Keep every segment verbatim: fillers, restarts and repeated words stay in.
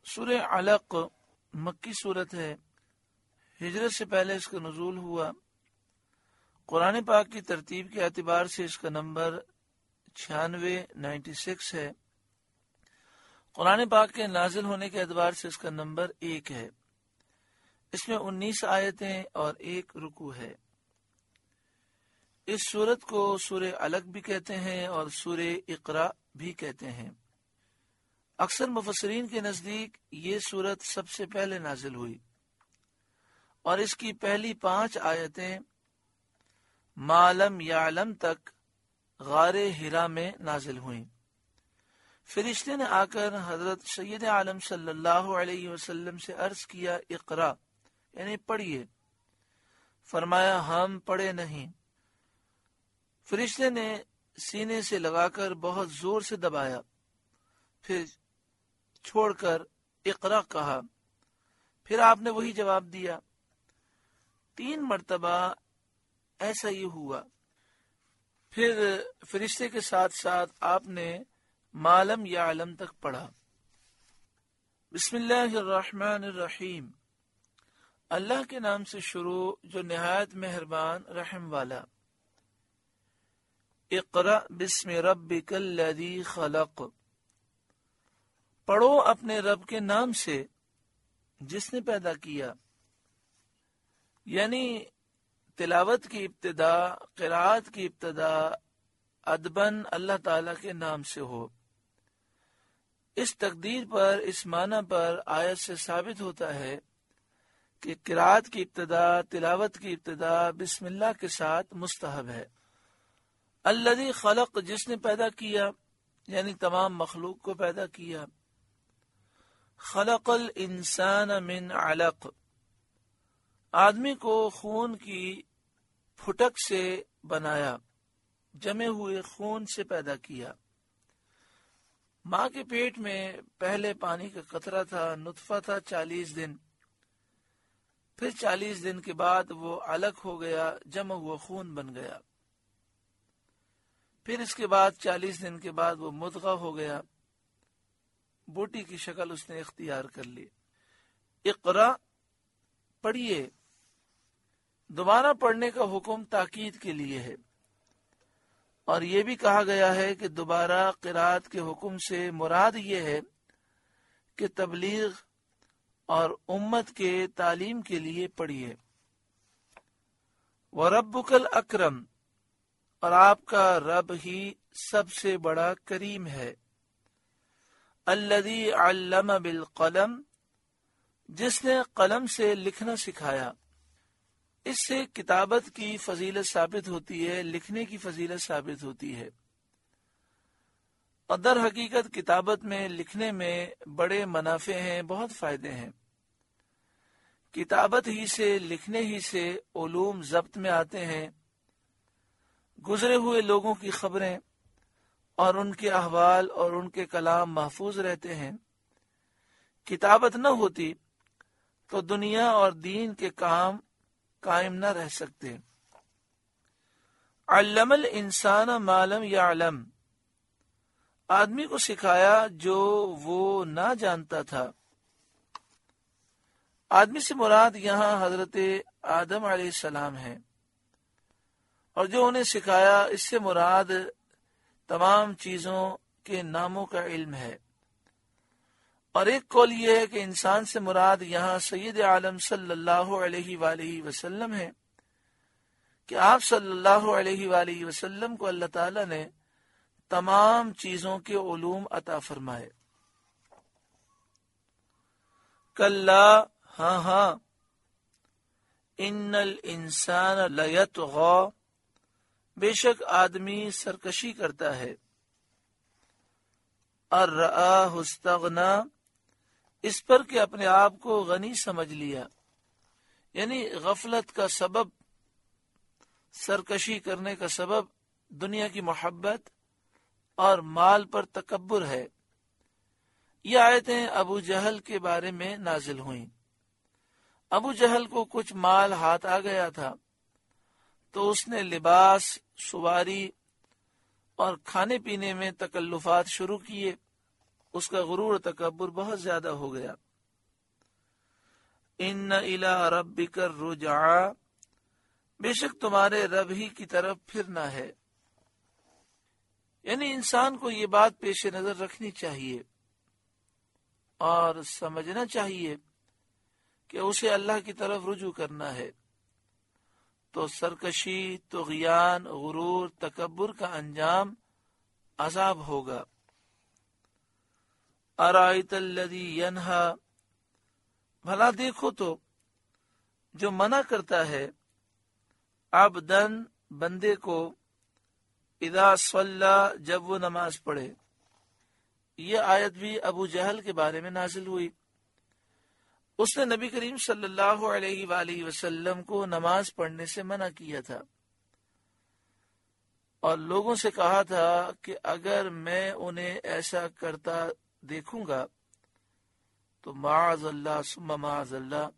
سورہ علق مکی صورت ہے، ہجرت سے پہلے اس کا نزول ہوا۔ قرآن پاک کی ترتیب کے اعتبار سے اس کا نمبر چھیانوے نائنٹی سکس ہے۔ قرآن پاک کے نازل ہونے کے اعتبار سے اس کا نمبر ایک ہے۔ اس میں انیس آیتیں اور ایک رکوع ہے۔ اس سورت کو سورہ علق بھی کہتے ہیں اور سورہ اقرا بھی کہتے ہیں۔ اکثر مفسرین کے نزدیک یہ سورت سب سے پہلے نازل ہوئی اور اس کی پہلی پانچ آیتیں ما لم یعلم تک غار ہرا میں نازل ہوئیں۔ فرشتے نے آ کر حضرت سید عالم صلی اللہ علیہ وسلم سے عرض کیا اقرا یعنی پڑھیے، فرمایا ہم پڑھے نہیں۔ فرشتے نے سینے سے لگا کر بہت زور سے دبایا، پھر چھوڑ کر اقرا کہا، پھر آپ نے وہی جواب دیا۔ تین مرتبہ ایسا ہی ہوا۔ پھر فرشتے کے ساتھ ساتھ آپ نے معلم یا علم تک پڑھا۔ بسم اللہ الرحمن الرحیم، اللہ کے نام سے شروع جو نہایت مہربان رحم والا۔ اقرأ بسم ربک الذی خلق، پڑھو اپنے رب کے نام سے جس نے پیدا کیا، یعنی تلاوت کی ابتدا، قرآت کی ابتدا ادباً اللہ تعالی کے نام سے ہو۔ اس تقدیر پر، اس معنی پر آیت سے ثابت ہوتا ہے کہ قرآت کی ابتدا، تلاوت کی ابتدا بسم اللہ کے ساتھ مستحب ہے۔ الذی خلق، جس نے پیدا کیا یعنی تمام مخلوق کو پیدا کیا۔ خلق الانسان من علق، آدمی کو خون کی پھٹک سے بنایا، جمے ہوئے خون سے پیدا کیا۔ ماں کے پیٹ میں پہلے پانی کا قطرہ تھا، نطفہ تھا چالیس دن، پھر چالیس دن کے بعد وہ علق ہو گیا، جمع ہوا خون بن گیا، پھر اس کے بعد چالیس دن کے بعد وہ مضغہ ہو گیا، بوٹی کی شکل اس نے اختیار کر لی۔ اقرا پڑھیے، دوبارہ پڑھنے کا حکم تاکید کے لیے ہے، اور یہ بھی کہا گیا ہے کہ دوبارہ قرآت کے حکم سے مراد یہ ہے کہ تبلیغ اور امت کے تعلیم کے لیے پڑھیے۔ وَرَبُّكَ الْأَكْرَمُ، اور آپ کا رب ہی سب سے بڑا کریم ہے۔ الذی علم بالقلم، جس نے قلم سے لکھنا سکھایا۔ اس سے کتابت کی فضیلت ثابت ہوتی ہے، لکھنے کی فضیلت ثابت ہوتی ہے، اور در حقیقت کتابت میں، لکھنے میں بڑے منافع ہیں، بہت فائدے ہیں۔ کتابت ہی سے، لکھنے ہی سے علوم ضبط میں آتے ہیں، گزرے ہوئے لوگوں کی خبریں اور ان کے احوال اور ان کے کلام محفوظ رہتے ہیں۔ کتابت نہ ہوتی تو دنیا اور دین کے کام قائم نہ رہ سکتے۔ علم الانسان ما لم یعلم، آدمی کو سکھایا جو وہ نہ جانتا تھا۔ آدمی سے مراد یہاں حضرت آدم علیہ السلام ہے، اور جو انہیں سکھایا اس سے مراد تمام چیزوں کے ناموں کا علم ہے۔ اور ایک قول یہ ہے کہ انسان سے مراد یہاں سید عالم صلی اللہ علیہ وآلہ وسلم ہے، کہ آپ صلی اللہ علیہ وآلہ وسلم کو اللہ تعالی نے تمام چیزوں کے علوم عطا فرمائے۔ کلا، ہاں ہاں، ان الانسان لیطغی، بے شک آدمی سرکشی کرتا ہے۔ الرآہ استغنی، اس پر کہ اپنے آپ کو غنی سمجھ لیا، یعنی غفلت کا سبب، سرکشی کرنے کا سبب دنیا کی محبت اور مال پر تکبر ہے۔ یہ آیتیں ابو جہل کے بارے میں نازل ہوئیں۔ ابو جہل کو کچھ مال ہاتھ آ گیا تھا تو اس نے لباس، سواری اور کھانے پینے میں تکلفات شروع کیے۔ اس کا غرور تکبر بہت زیادہ ہو گیا. ان الی ربک الرجعی، بے شک تمہارے رب ہی کی طرف پھرنا ہے. یعنی انسان کو یہ بات پیش نظر رکھنی چاہیے اور سمجھنا چاہیے کہ اسے اللہ کی طرف رجوع کرنا ہے. تو سرکشی، طغیان، غرور، تکبر کا انجام عذاب ہوگا. ارائیت الذی ینہا، بھلا دیکھو تو جو منع کرتا ہے عبدن، بندے کو، اذا صلی، جب وہ نماز پڑھے. یہ آیت بھی ابو جہل کے بارے میں نازل ہوئی. اس نے نبی کریم صلی اللہ علیہ وآلہ وسلم کو نماز پڑھنے سے منع کیا تھا اور لوگوں سے کہا تھا کہ اگر میں انہیں ایسا کرتا دیکھوں گا تو معاذ اللہ ثم معاذ اللہ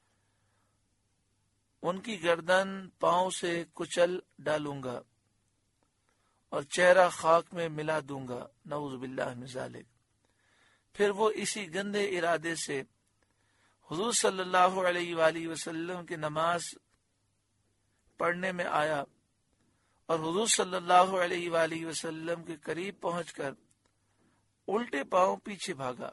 ان کی گردن پاؤں سے کچل ڈالوں گا اور چہرہ خاک میں ملا دوں گا، نعوذ باللہ من ذالک. پھر وہ اسی گندے ارادے سے حضور صلی اللہ علیہ وآلہ وسلم کی نماز پڑھنے میں آیا اور حضور صلی اللہ علیہ وآلہ وسلم کے قریب پہنچ کر الٹے پاؤں پیچھے بھاگا،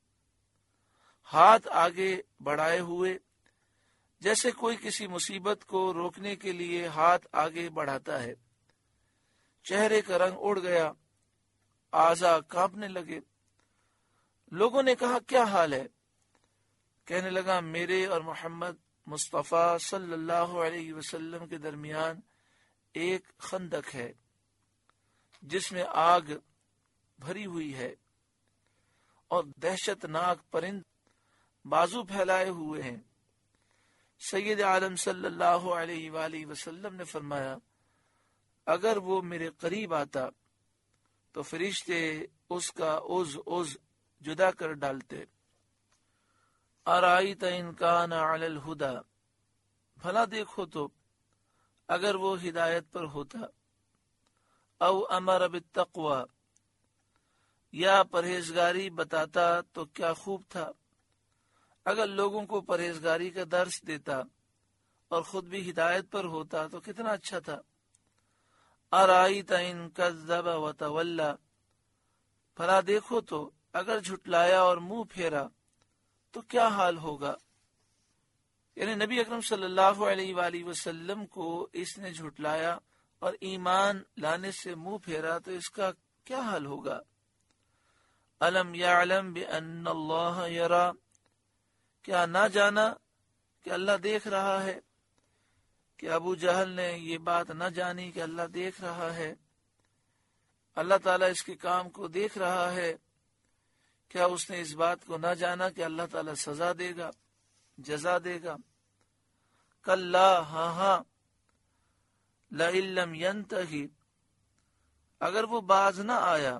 ہاتھ آگے بڑھائے ہوئے، جیسے کوئی کسی مصیبت کو روکنے کے لیے ہاتھ آگے بڑھاتا ہے. چہرے کا رنگ اڑ گیا، اعضاء کانپنے لگے. لوگوں نے کہا کیا حال ہے؟ کہنے لگا میرے اور محمد مصطفیٰ صلی اللہ علیہ وسلم کے درمیان ایک خندق ہے جس میں آگ بھری ہوئی ہے اور دہشت ناک پرند بازو پھیلائے ہوئے ہیں. سید عالم صلی اللہ علیہ وآلہ وسلم نے فرمایا اگر وہ میرے قریب آتا تو فرشتے اس کا عضو عضو جدا کر ڈالتے. ارائیت ان کان علی الہدی، بھلا دیکھو تو اگر وہ ہدایت پر ہوتا، او امر بالتقوی، یا پرہیزگاری بتاتا تو کیا خوب تھا. اگر لوگوں کو پرہیزگاری کا درس دیتا اور خود بھی ہدایت پر ہوتا تو کتنا اچھا تھا. ارائیت ان کذب وتولی، بھلا دیکھو تو اگر جھٹلایا اور منہ پھیرا تو کیا حال ہوگا. یعنی نبی اکرم صلی اللہ علیہ وآلہ وسلم کو اس نے جھٹلایا اور ایمان لانے سے منہ پھیرا تو اس کا کیا حال ہوگا. الم یعلم بان اللہ یری، کیا نہ جانا کہ اللہ دیکھ رہا ہے. کہ ابو جہل نے یہ بات نہ جانی کہ اللہ دیکھ رہا ہے، اللہ تعالیٰ اس کے کام کو دیکھ رہا ہے. کیا اس نے اس بات کو نہ جانا کہ اللہ تعالیٰ سزا دے گا، جزا دے گا. کلا، ہاں ہاں، لئن لم ینتہی، اگر وہ باز نہ آیا،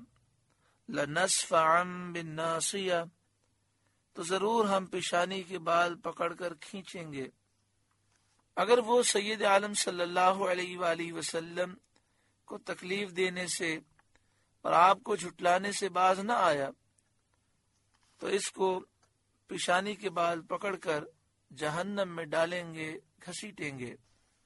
لنصفعا بالناصیہ، تو ضرور ہم پیشانی کے بال پکڑ کر کھینچیں گے. اگر وہ سید عالم صلی اللہ علیہ وآلہ وسلم کو تکلیف دینے سے اور آپ کو جھٹلانے سے باز نہ آیا تو اس کو پیشانی کے بال پکڑ کر جہنم میں ڈالیں گے، گھسیٹیں گے.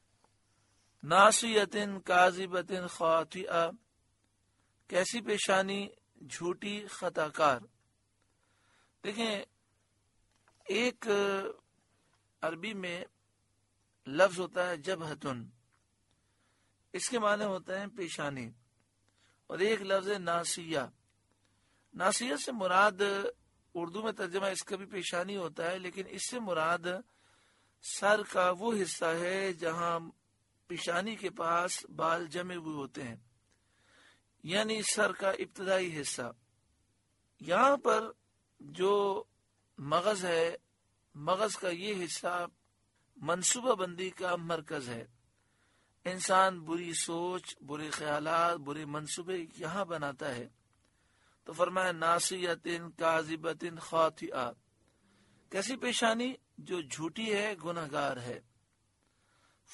ناصیۃ کاذبۃ خاطئہ، کیسی پیشانی، جھوٹی، خطا کار. دیکھیں ایک عربی میں لفظ ہوتا ہے جبہتن، اس کے معنی ہوتے ہیں پیشانی، اور ایک لفظ ہے ناصیہ. ناصیہ سے مراد اردو میں ترجمہ اس کا بھی پیشانی ہوتا ہے، لیکن اس سے مراد سر کا وہ حصہ ہے جہاں پیشانی کے پاس بال جمے ہوئے ہوتے ہیں، یعنی سر کا ابتدائی حصہ. یہاں پر جو مغز ہے، مغز کا یہ حصہ منصوبہ بندی کا مرکز ہے. انسان بری سوچ، برے خیالات، برے منصوبے یہاں بناتا ہے. تو فرمایا ناصیۃ کاذبۃ خاطئہ، کیسی پیشانی جو جھوٹی ہے، گنہگار ہے.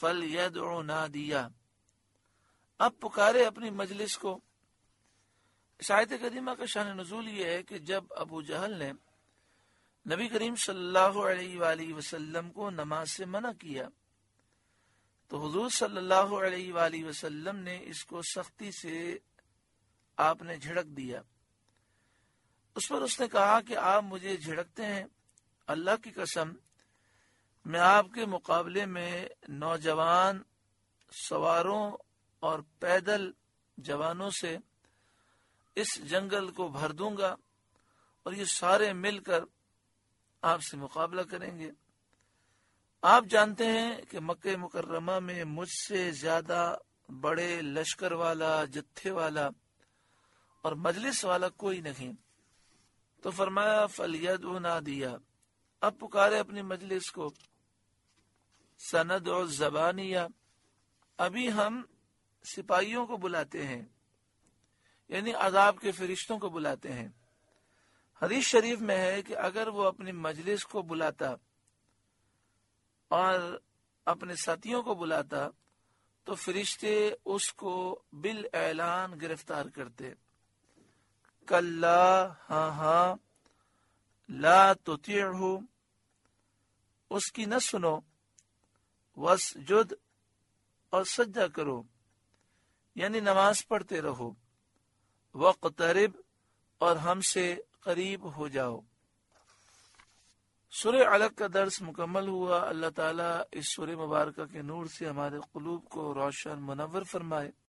فلیدع نادیہ، اب پکارے اپنی مجلس کو. اس آیت کریمہ کا شان نزول یہ ہے کہ جب ابو جہل نے نبی کریم صلی اللہ علیہ وآلہ وسلم کو نماز سے منع کیا تو حضور صلی اللہ علیہ وآلہ وسلم نے اس کو سختی سے آپ نے جھڑک دیا۔ اس پر اس نے کہا کہ آپ مجھے جھڑکتے ہیں، اللہ کی قسم میں آپ کے مقابلے میں نوجوان سواروں اور پیدل جوانوں سے اس جنگل کو بھر دوں گا اور یہ سارے مل کر آپ سے مقابلہ کریں گے۔ آپ جانتے ہیں کہ مکہ مکرمہ میں مجھ سے زیادہ بڑے لشکر والا، جتھے والا اور مجلس والا کوئی نہیں۔ تو فرمایا فَلْيَدْعُ نَادِيَهُ، اب پکارے اپنی مجلس کو، سَنَدْعُ الزَّبَانِيَّ، ابھی ہم سپاہیوں کو بلاتے ہیں، یعنی عذاب کے فرشتوں کو بلاتے ہیں۔ حدیث شریف میں ہے کہ اگر وہ اپنی مجلس کو بلاتا اور اپنے ساتھیوں کو بلاتا تو فرشتے اس کو بالاعلان گرفتار کرتے۔ کلا، ہاں ہاں، لا تطیعہ، اس کی نہ سنو، واسجد، اور سجدہ کرو، یعنی نماز پڑھتے رہو، وقترب، اور ہم سے قریب ہو جاؤ۔ سورہ علق کا درس مکمل ہوا۔ اللہ تعالیٰ اس سورہ مبارکہ کے نور سے ہمارے قلوب کو روشن منور فرمائے۔